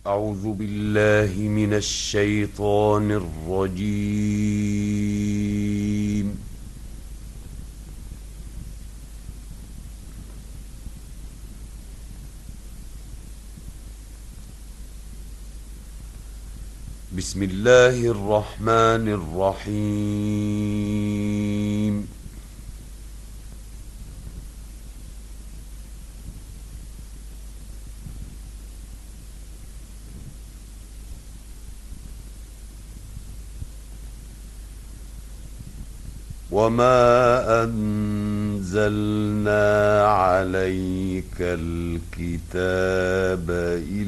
أعوذ بالله من الشيطان الرجيم. بسم الله الرحمن الرحيم. وما أنزلنا عليك الكتاب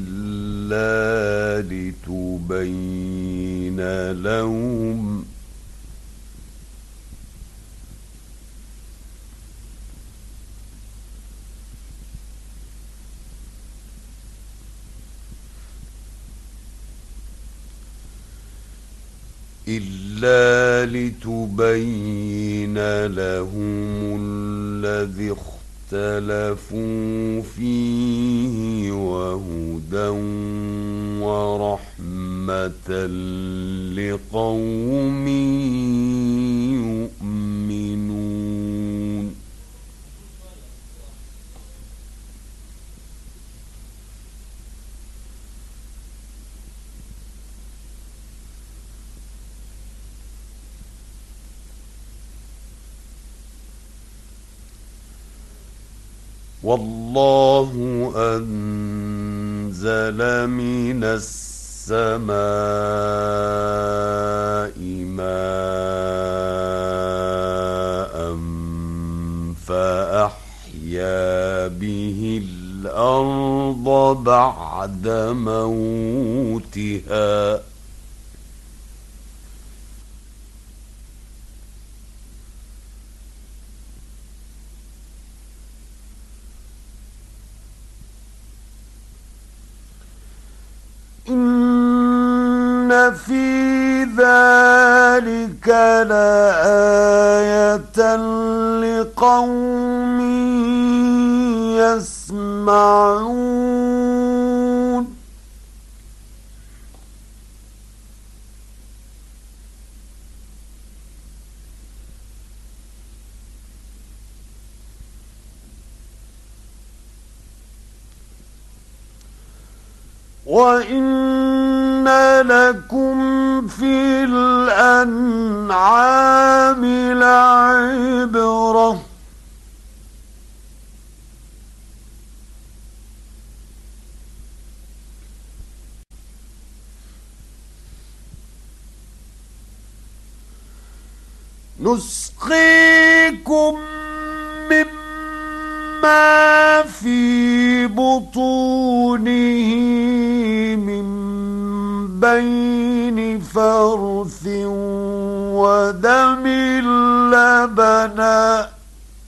إلا لتبين لهم الذي اختلفوا فيه وهدى ورحمة لقوم يؤمنون. والله أنزل من السماء ماء فأحيا به الأرض بعد موتها إن في ذلك لآية لقوم يسمعون. وإن لكم في الأنعام لعبرة نسقيكم مما في بطونه من بين فرث ودم لبنا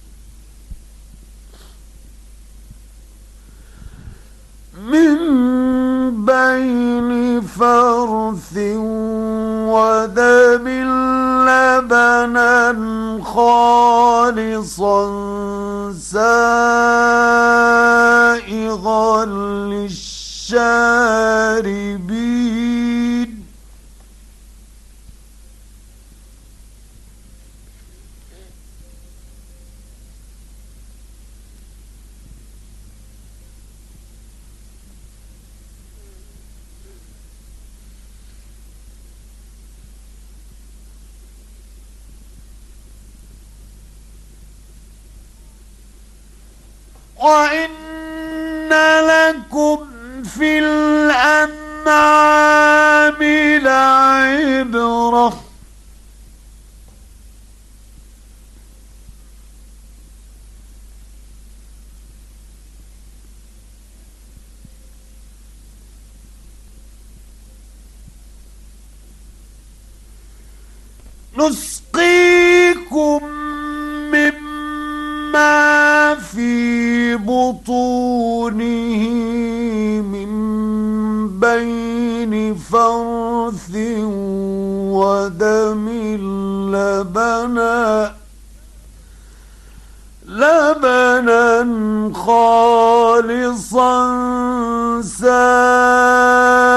ودم لبنا خالصا سائغا للشاربين. وإن لكم في الأنعام لعبرة نسقيكم مما في بطونه من بين فرث ودم لبنا, لبنا، خالصا سائغا للشاربين. خالصا سائغا للشاربين. وإن لكم في الأنعام لعبرة نسقيكم مما في بطونه من بين فرث ودم لبنا خالصا سائغا للشاربين. وإن لكم في الأنعام لعبرة نسقيكم مما في بطونه من بين فرث ودم لبنا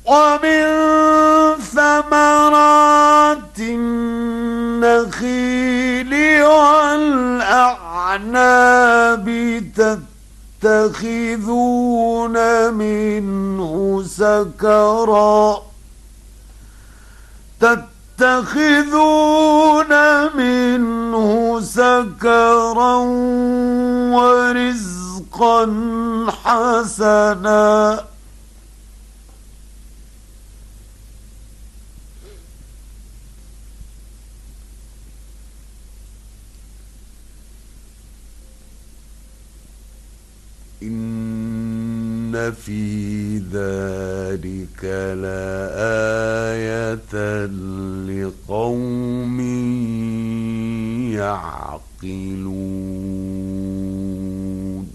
ومن ثمرات النخيل والأعناب تتخذون منه سكرا ورزقا حسنا إن في ذلك لآية لقوم يعقلون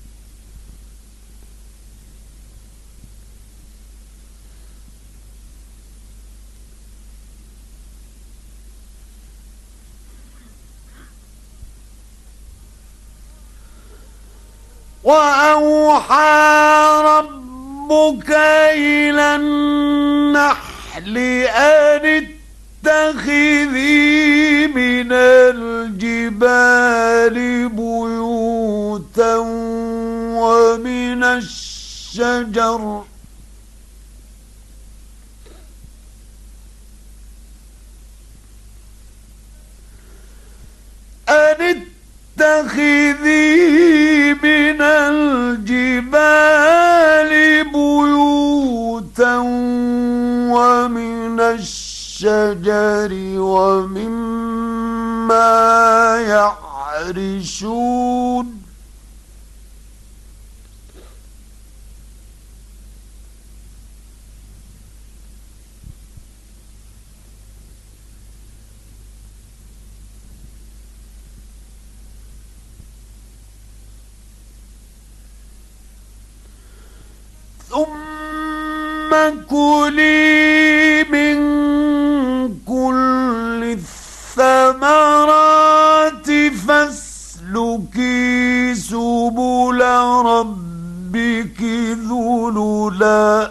وأوحى ربك إلى النحل أن اتخذي من الجبال بيوتا ومن الشجر من الجبال بيوتا ومن الشجر ومما يعرشون ثم كلي من كل الثمرات فاسلكي سبل ربك ذللا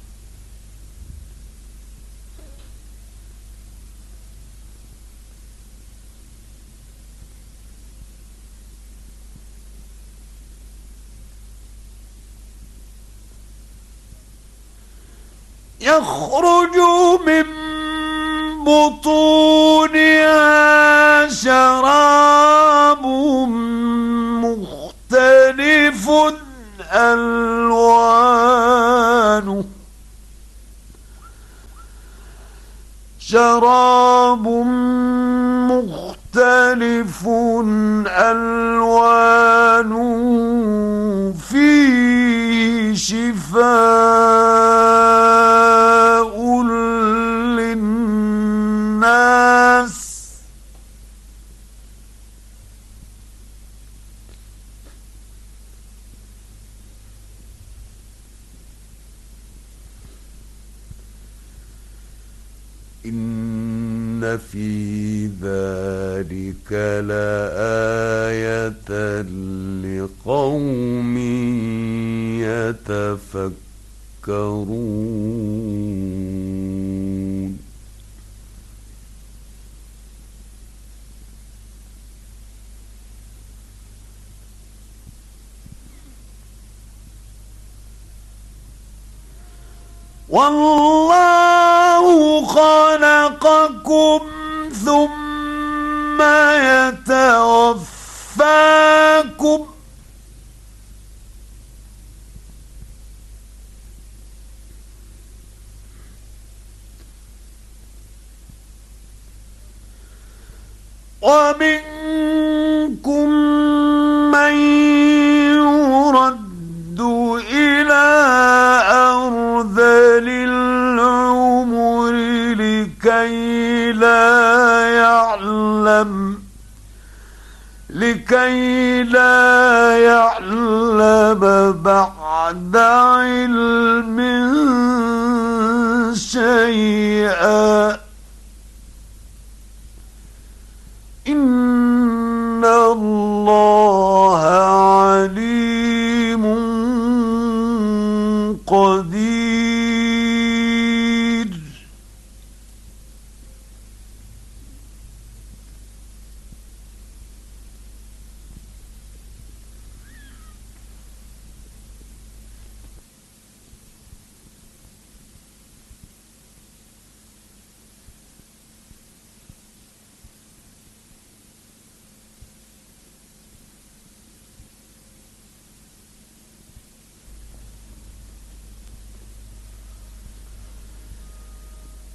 يخرج من بطونها شراب مختلف ألوانه فيه شفاء للناس إن في ذلك لآية لقوم يتفكرون والله خلقكم ثم يتوفاكم ومنكم من يرد إلى أرذل العمر لكي لا يعلم بعد علم شيئا إن الله عليم قدير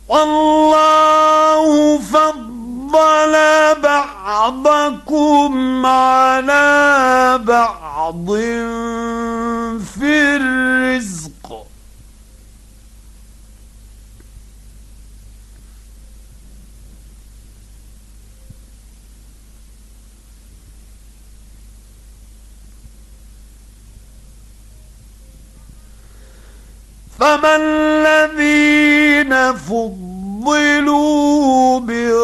والله فضل بعضكم على بعض في الرزق فما الذين فضلوا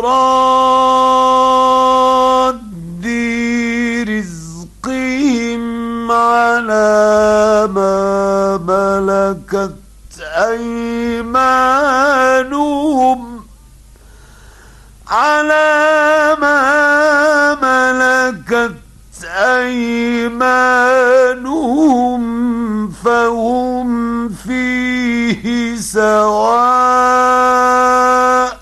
براد رزقهم على ما ملكت أيمانهم فهم فيه سواء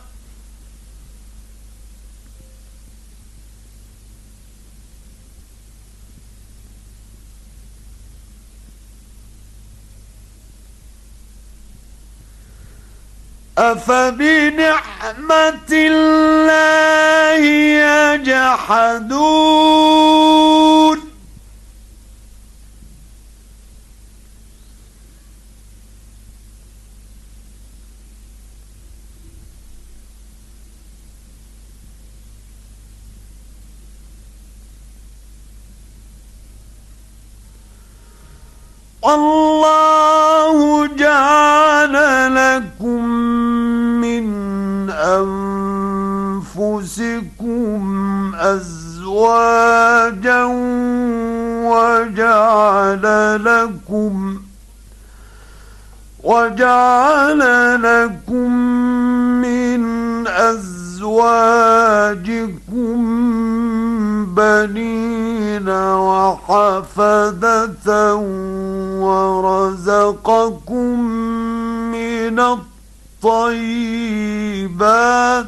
أفبنعمة الله يجحدون والله جعل لكم من أنفسكم أزواجا وجعل لكم من أزواجكم بنين وحفدة ورزقكم من الطيبات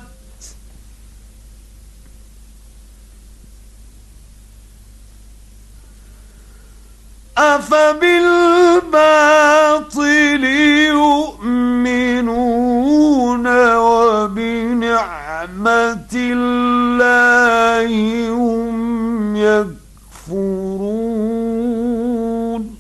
أفبالباطل يؤمنون وبنعمة الله هم يكفرون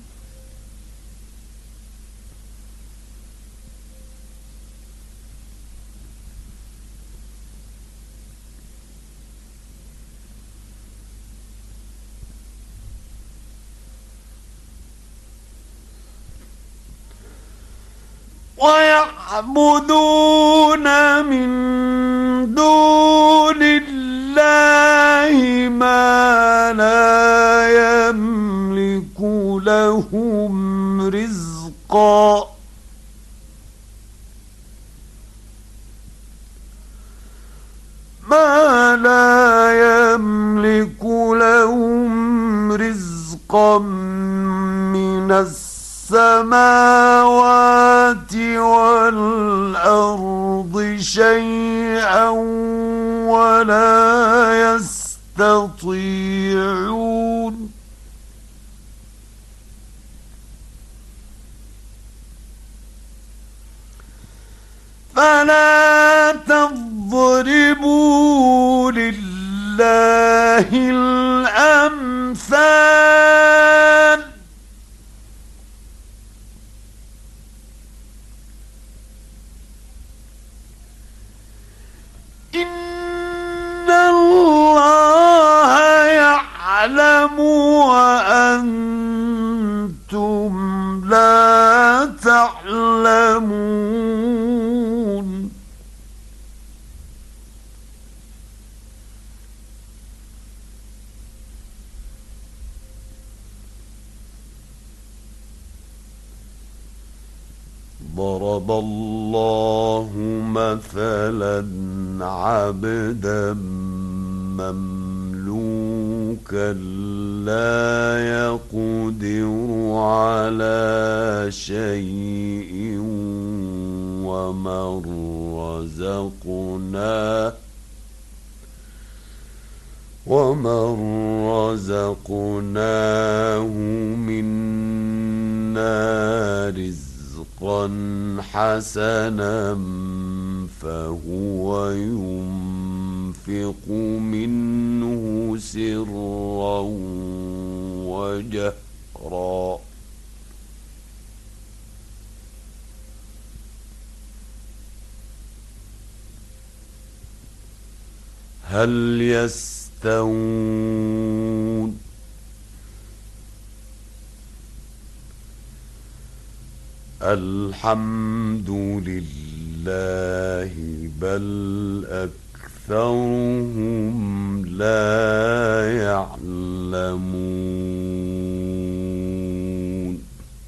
ويعبدون من دون الله ما لا يملك لهم رزقا من السماوات والأرض شيئا ولا يستطيعون فلا تضربوا لله الأمثال إن الله يعلم وأنتم لا تعلمون ضرب الله مثلا عبدا مملوكا لا يقدر على شيء ومن رزقناه منا رزقا حسنا فهو ينفق منه سرا وجهرا هل يستوون الحمد لله بل أكثرهم لا يعلمون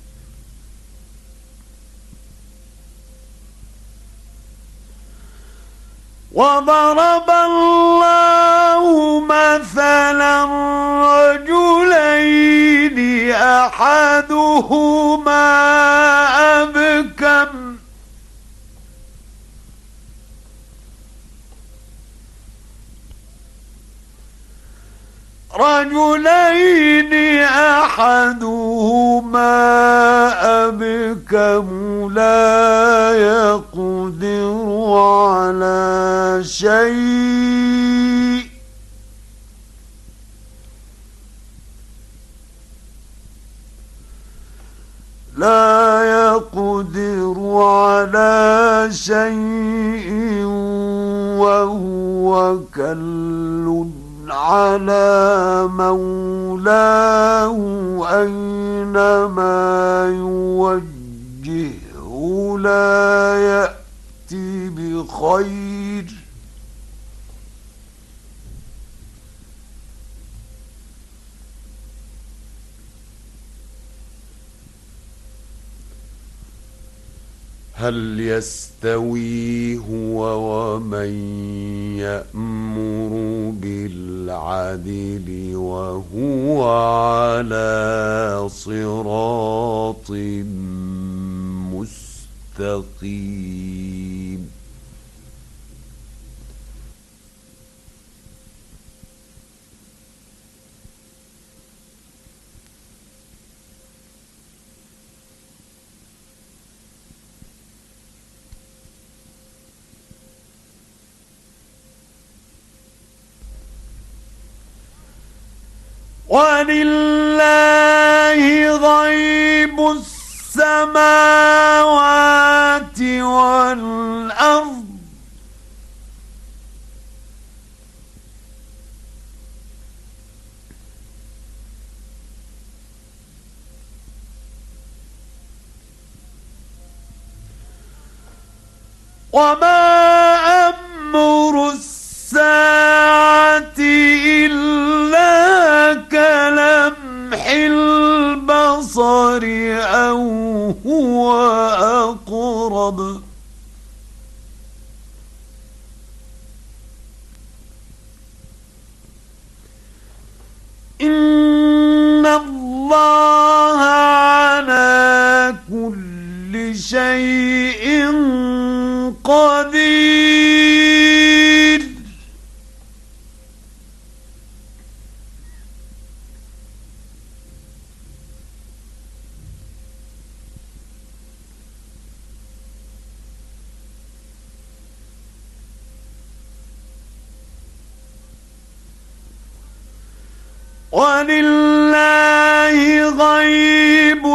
وضرب الله مثلا رجلين أحدهما أبكم لا يقدر على شيء وهو كل على مولاه أينما يوجهه لا يأتي بخير هل يستوي هو ومن يأمر بالعدل وهو على صراط مستقيم ولله غيب السماوات والأرض وما أمر الساعة إلا كلمح البصر أو هو أقرب إن الله على كل شيء قدير ولله غيب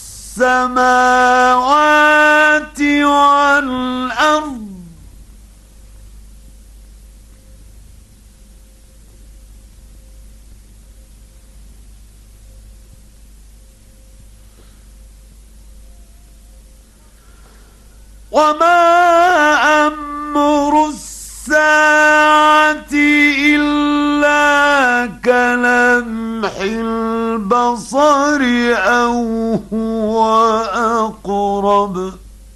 السماوات والأرض وما أمر الساعة إلا كلمح البصر أو هو أقرب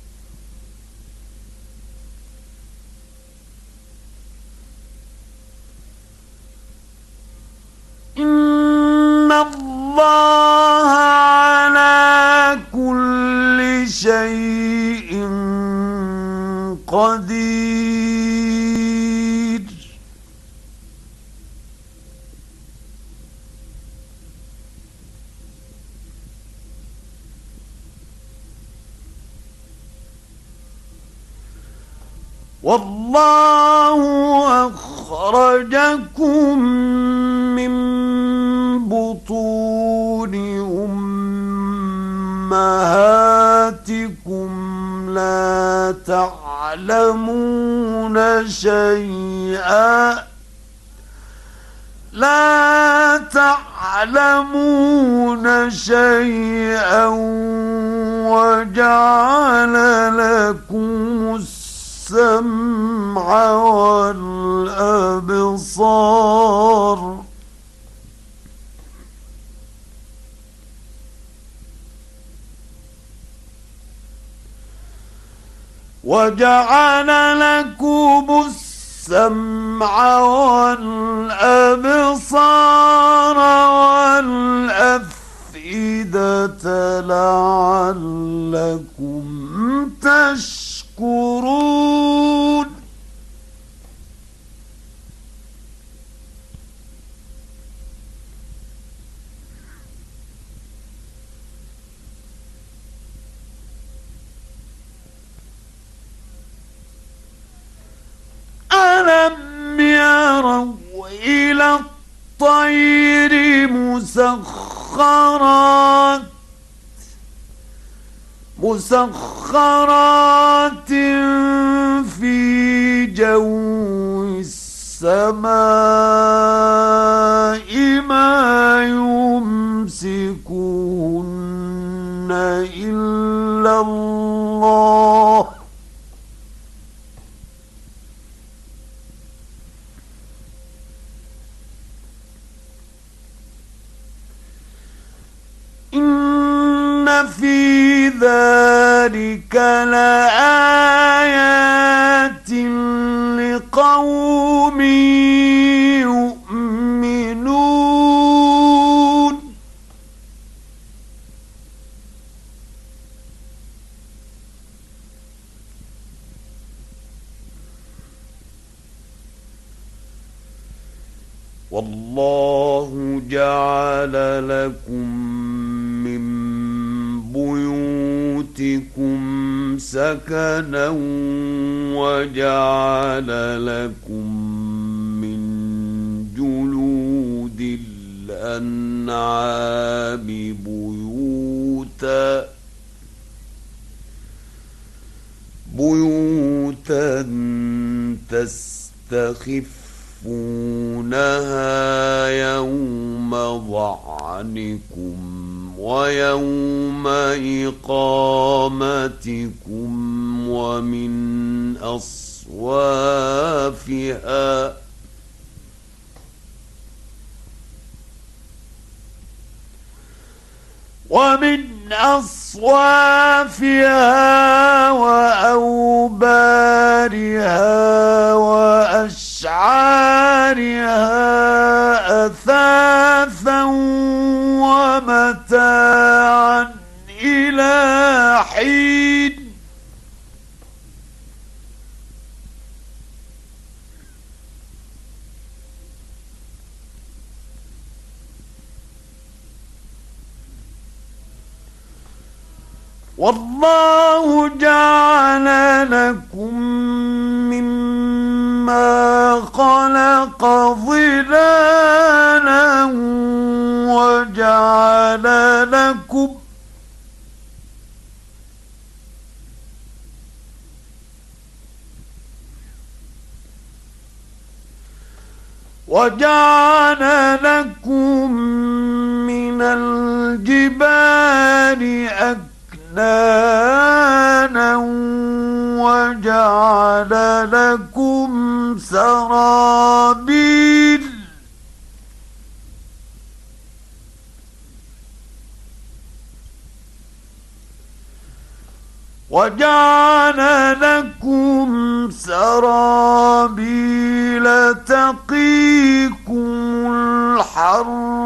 إن الله على كل شيء قدير والله أخرجكم من بطون أمهاتكم لا تعلمون شيئا وجعل لكم السمع والأبصار والأفئدة لعلكم تشكرون ألم يروا إلى الطير مسخرات في جو السماء ما يمسكهن إلا الله إن في ذلك لآيات لقوم يؤمنون والله جعل لكم بيوتكم سكنا وجعل لكم من جلود الأنعام بيوتا تستخفونها يوم ظعنكم ويوم إقامتكم ومن أصوافها وأوبارها وأشعارها أثاثا ومتاعا إلى حين والله جعل لكم مما خلق ظلالا وجعل لكم من الجبال أكنانا وجعل لكم سرابيل تقيكم الحر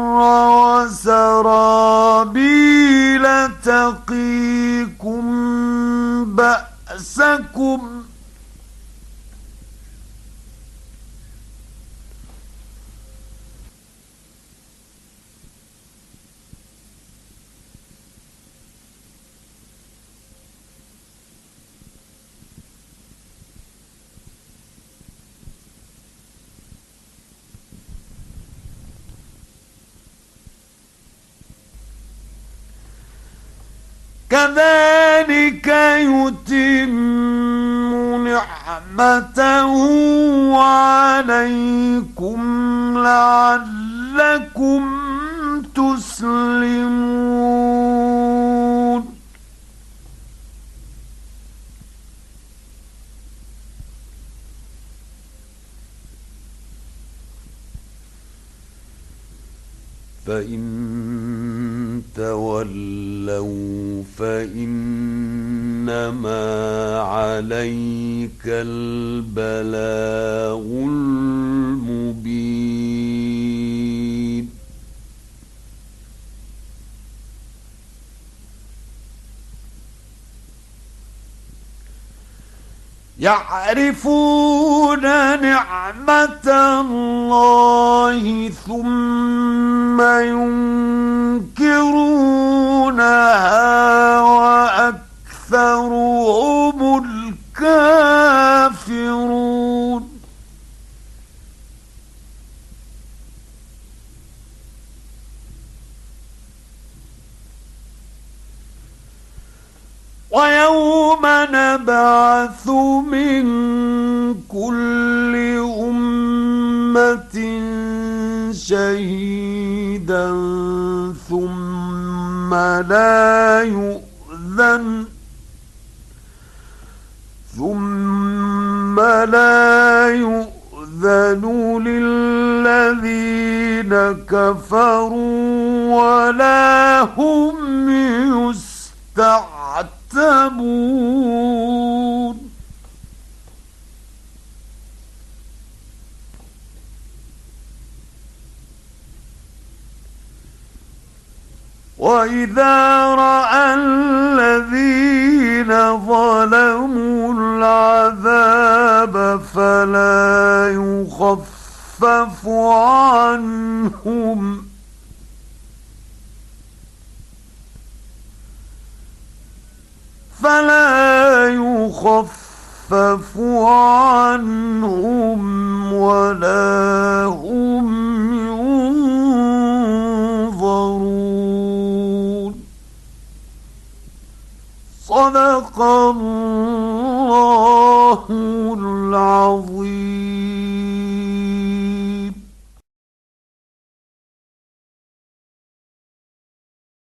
وسرابيل تقيكم بأسكم كذلك يتم نعمته عليكم لعلكم تسلمون. فإن تولوا فإنما عليك البلاغ المبين. يعرفون نعمة الله ثم ينكرونها وأكثرهم الكافرون. ويوم نبعث من كل أمة شهيدا ثم لا يؤذن للذين كفروا ولا هم يستعتبون. وإذا رأى الذين ظلموا العذاب فلا يخفف عنهم ولا هم ينظرون. صدق الله العظيم.